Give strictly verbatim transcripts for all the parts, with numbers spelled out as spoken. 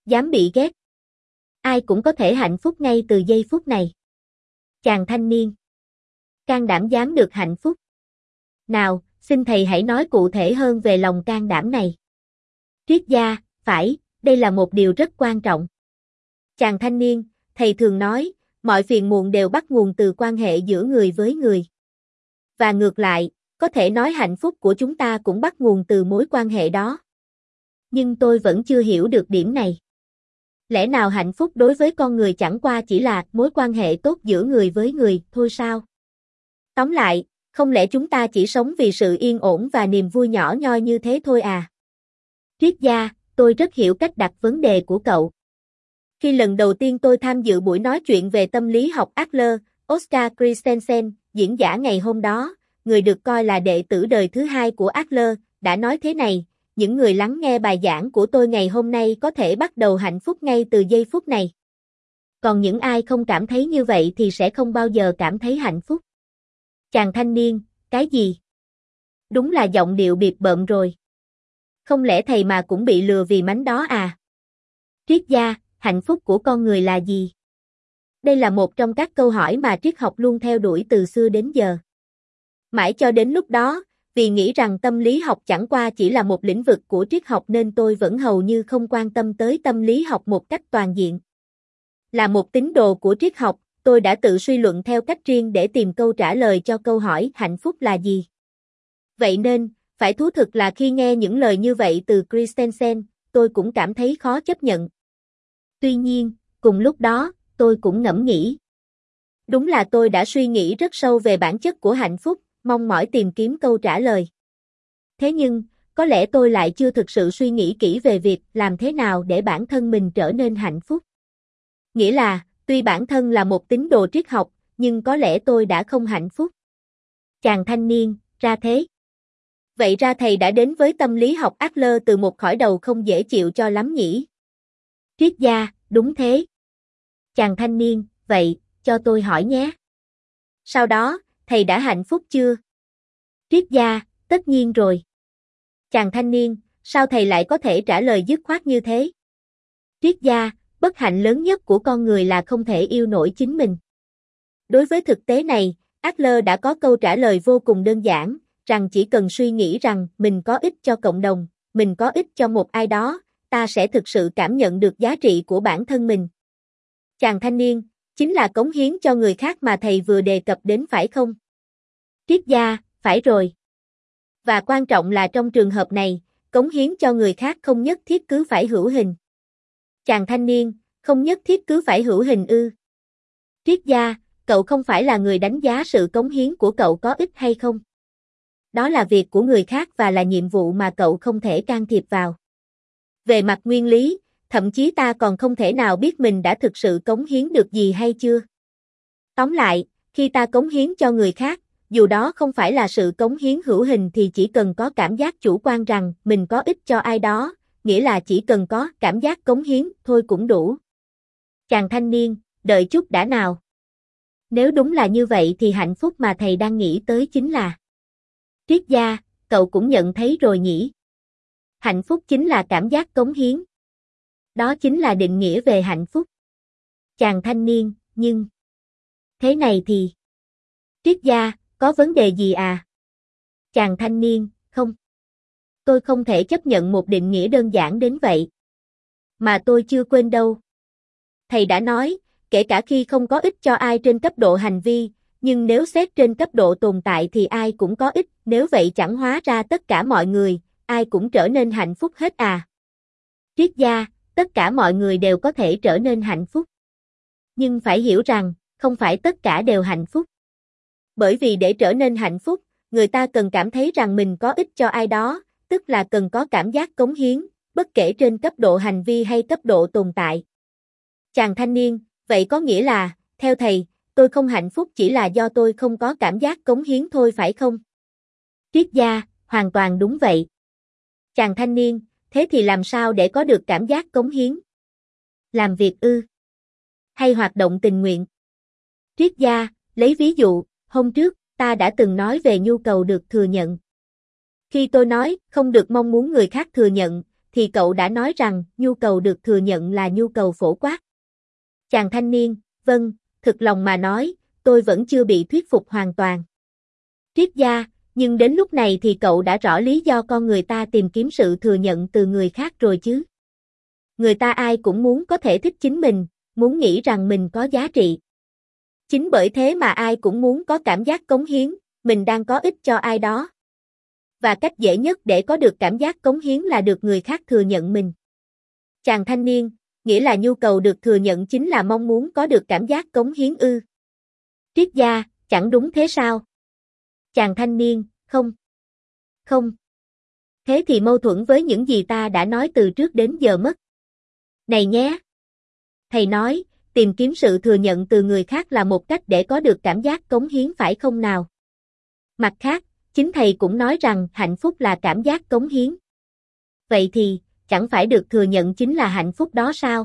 Dám bị ghét. Ai cũng có thể hạnh phúc ngay từ giây phút này. Chàng thanh niên. Can đảm dám được hạnh phúc. Nào, xin thầy hãy nói cụ thể hơn về lòng can đảm này. Triết gia, phải, đây là một điều rất quan trọng. Chàng thanh niên, thầy thường nói, mọi phiền muộn đều bắt nguồn từ quan hệ giữa người với người. Và ngược lại, có thể nói hạnh phúc của chúng ta cũng bắt nguồn từ mối quan hệ đó. Nhưng tôi vẫn chưa hiểu được điểm này. Lẽ nào hạnh phúc đối với con người chẳng qua chỉ là mối quan hệ tốt giữa người với người thôi sao? Tóm lại, không lẽ chúng ta chỉ sống vì sự yên ổn và niềm vui nhỏ nhoi như thế thôi à? Triết gia, tôi rất hiểu cách đặt vấn đề của cậu. Khi lần đầu tiên tôi tham dự buổi nói chuyện về tâm lý học Adler, Oscar Christensen, diễn giả ngày hôm đó, người được coi là đệ tử đời thứ hai của Adler, đã nói thế này, những người lắng nghe bài giảng của tôi ngày hôm nay có thể bắt đầu hạnh phúc ngay từ giây phút này. Còn những ai không cảm thấy như vậy thì sẽ không bao giờ cảm thấy hạnh phúc. Chàng thanh niên, cái gì? Đúng là giọng điệu bịp bợm rồi. Không lẽ thầy mà cũng bị lừa vì mánh đó à? Triết gia, hạnh phúc của con người là gì? Đây là một trong các câu hỏi mà triết học luôn theo đuổi từ xưa đến giờ. Mãi cho đến lúc đó, vì nghĩ rằng tâm lý học chẳng qua chỉ là một lĩnh vực của triết học nên tôi vẫn hầu như không quan tâm tới tâm lý học một cách toàn diện. Là một tín đồ của triết học, tôi đã tự suy luận theo cách riêng để tìm câu trả lời cho câu hỏi hạnh phúc là gì. Vậy nên, phải thú thực là khi nghe những lời như vậy từ Christensen, tôi cũng cảm thấy khó chấp nhận. Tuy nhiên, cùng lúc đó, tôi cũng ngẫm nghĩ. Đúng là tôi đã suy nghĩ rất sâu về bản chất của hạnh phúc, mong mỏi tìm kiếm câu trả lời. Thế nhưng, có lẽ tôi lại chưa thực sự suy nghĩ kỹ về việc làm thế nào để bản thân mình trở nên hạnh phúc. Nghĩa là, tuy bản thân là một tín đồ triết học, nhưng có lẽ tôi đã không hạnh phúc. Chàng thanh niên, ra thế. Vậy ra thầy đã đến với tâm lý học Adler từ một khởi đầu không dễ chịu cho lắm nhỉ? Triết gia, đúng thế. Chàng thanh niên, vậy, cho tôi hỏi nhé. Sau đó, thầy đã hạnh phúc chưa? Triết gia, tất nhiên rồi. Chàng thanh niên, sao thầy lại có thể trả lời dứt khoát như thế? Triết gia, bất hạnh lớn nhất của con người là không thể yêu nổi chính mình. Đối với thực tế này, Adler đã có câu trả lời vô cùng đơn giản, rằng chỉ cần suy nghĩ rằng mình có ích cho cộng đồng, mình có ích cho một ai đó, ta sẽ thực sự cảm nhận được giá trị của bản thân mình. Chàng thanh niên, chính là cống hiến cho người khác mà thầy vừa đề cập đến phải không? Triết gia, phải rồi. Và quan trọng là trong trường hợp này, cống hiến cho người khác không nhất thiết cứ phải hữu hình. Chàng thanh niên, không nhất thiết cứ phải hữu hình ư? Triết gia, cậu không phải là người đánh giá sự cống hiến của cậu có ích hay không? Đó là việc của người khác và là nhiệm vụ mà cậu không thể can thiệp vào. Về mặt nguyên lý, thậm chí ta còn không thể nào biết mình đã thực sự cống hiến được gì hay chưa. Tóm lại, khi ta cống hiến cho người khác, dù đó không phải là sự cống hiến hữu hình thì chỉ cần có cảm giác chủ quan rằng mình có ích cho ai đó, nghĩa là chỉ cần có cảm giác cống hiến thôi cũng đủ. Chàng thanh niên, đợi chút đã nào. Nếu đúng là như vậy thì hạnh phúc mà thầy đang nghĩ tới chính là... Triết gia, cậu cũng nhận thấy rồi nhỉ? Hạnh phúc chính là cảm giác cống hiến. Đó chính là định nghĩa về hạnh phúc. Chàng thanh niên, nhưng... Thế này thì... Triết gia, có vấn đề gì à? Chàng thanh niên, không. Tôi không thể chấp nhận một định nghĩa đơn giản đến vậy. Mà tôi chưa quên đâu. Thầy đã nói, kể cả khi không có ích cho ai trên cấp độ hành vi, nhưng nếu xét trên cấp độ tồn tại thì ai cũng có ích, nếu vậy chẳng hóa ra tất cả mọi người, ai cũng trở nên hạnh phúc hết à? Triết gia, tất cả mọi người đều có thể trở nên hạnh phúc. Nhưng phải hiểu rằng, không phải tất cả đều hạnh phúc. Bởi vì để trở nên hạnh phúc, người ta cần cảm thấy rằng mình có ích cho ai đó, tức là cần có cảm giác cống hiến, bất kể trên cấp độ hành vi hay cấp độ tồn tại. Chàng thanh niên, vậy có nghĩa là, theo thầy, tôi không hạnh phúc chỉ là do tôi không có cảm giác cống hiến thôi phải không? Triết gia, hoàn toàn đúng vậy. Chàng thanh niên, thế thì làm sao để có được cảm giác cống hiến? Làm việc ư? Hay hoạt động tình nguyện? Triết gia, lấy ví dụ, hôm trước, ta đã từng nói về nhu cầu được thừa nhận. Khi tôi nói, không được mong muốn người khác thừa nhận, thì cậu đã nói rằng nhu cầu được thừa nhận là nhu cầu phổ quát. Chàng thanh niên, vâng, thực lòng mà nói, tôi vẫn chưa bị thuyết phục hoàn toàn. Triết gia, nhưng đến lúc này thì cậu đã rõ lý do con người ta tìm kiếm sự thừa nhận từ người khác rồi chứ. Người ta ai cũng muốn có thể thích chính mình, muốn nghĩ rằng mình có giá trị. Chính bởi thế mà ai cũng muốn có cảm giác cống hiến, mình đang có ích cho ai đó. Và cách dễ nhất để có được cảm giác cống hiến là được người khác thừa nhận mình. Chàng thanh niên, nghĩa là nhu cầu được thừa nhận chính là mong muốn có được cảm giác cống hiến ư? Triết gia, chẳng đúng thế sao? Chàng thanh niên, không. Không. Thế thì mâu thuẫn với những gì ta đã nói từ trước đến giờ mất. Này nhé. Thầy nói, tìm kiếm sự thừa nhận từ người khác là một cách để có được cảm giác cống hiến phải không nào? Mặt khác, chính thầy cũng nói rằng hạnh phúc là cảm giác cống hiến. Vậy thì, chẳng phải được thừa nhận chính là hạnh phúc đó sao?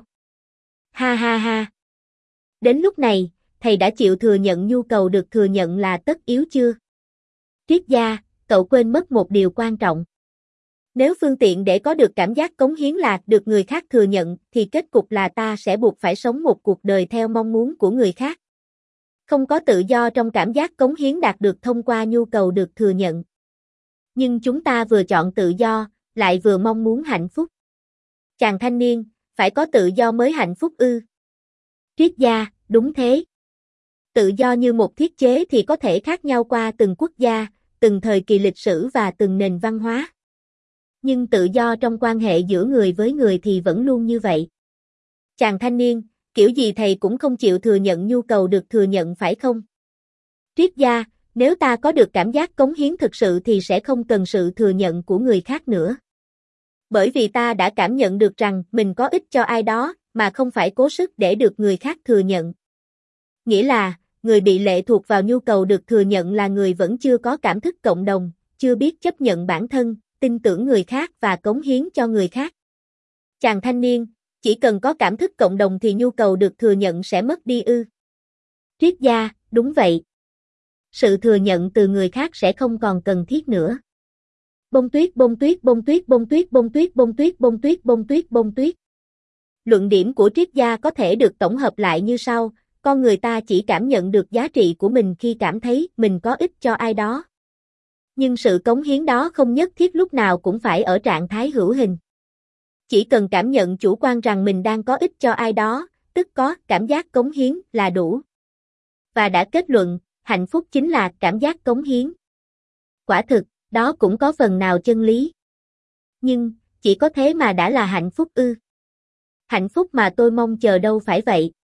Ha ha ha. Đến lúc này, thầy đã chịu thừa nhận nhu cầu được thừa nhận là tất yếu chưa? Triết gia, cậu quên mất một điều quan trọng. Nếu phương tiện để có được cảm giác cống hiến là được người khác thừa nhận, thì kết cục là ta sẽ buộc phải sống một cuộc đời theo mong muốn của người khác. Không có tự do trong cảm giác cống hiến đạt được thông qua nhu cầu được thừa nhận. Nhưng chúng ta vừa chọn tự do, lại vừa mong muốn hạnh phúc. Chàng thanh niên, phải có tự do mới hạnh phúc ư? Triết gia, đúng thế. Tự do như một thiết chế thì có thể khác nhau qua từng quốc gia, từng thời kỳ lịch sử và từng nền văn hóa. Nhưng tự do trong quan hệ giữa người với người thì vẫn luôn như vậy. Chàng thanh niên, kiểu gì thầy cũng không chịu thừa nhận nhu cầu được thừa nhận phải không? Triết gia, nếu ta có được cảm giác cống hiến thực sự thì sẽ không cần sự thừa nhận của người khác nữa. Bởi vì ta đã cảm nhận được rằng mình có ích cho ai đó, mà không phải cố sức để được người khác thừa nhận. Nghĩa là, người bị lệ thuộc vào nhu cầu được thừa nhận là người vẫn chưa có cảm thức cộng đồng, chưa biết chấp nhận bản thân, tin tưởng người khác và cống hiến cho người khác. Chàng thanh niên, chỉ cần có cảm thức cộng đồng thì nhu cầu được thừa nhận sẽ mất đi ư? Triết gia, đúng vậy. Sự thừa nhận từ người khác sẽ không còn cần thiết nữa. Bông tuyết bông tuyết bông tuyết bông tuyết bông tuyết bông tuyết bông tuyết bông tuyết bông tuyết. Luận điểm của triết gia có thể được tổng hợp lại như sau, con người ta chỉ cảm nhận được giá trị của mình khi cảm thấy mình có ích cho ai đó. Nhưng sự cống hiến đó không nhất thiết lúc nào cũng phải ở trạng thái hữu hình. Chỉ cần cảm nhận chủ quan rằng mình đang có ích cho ai đó, tức có cảm giác cống hiến là đủ. Và đã kết luận, hạnh phúc chính là cảm giác cống hiến. Quả thực, đó cũng có phần nào chân lý. Nhưng, chỉ có thế mà đã là hạnh phúc ư? Hạnh phúc mà tôi mong chờ đâu phải vậy.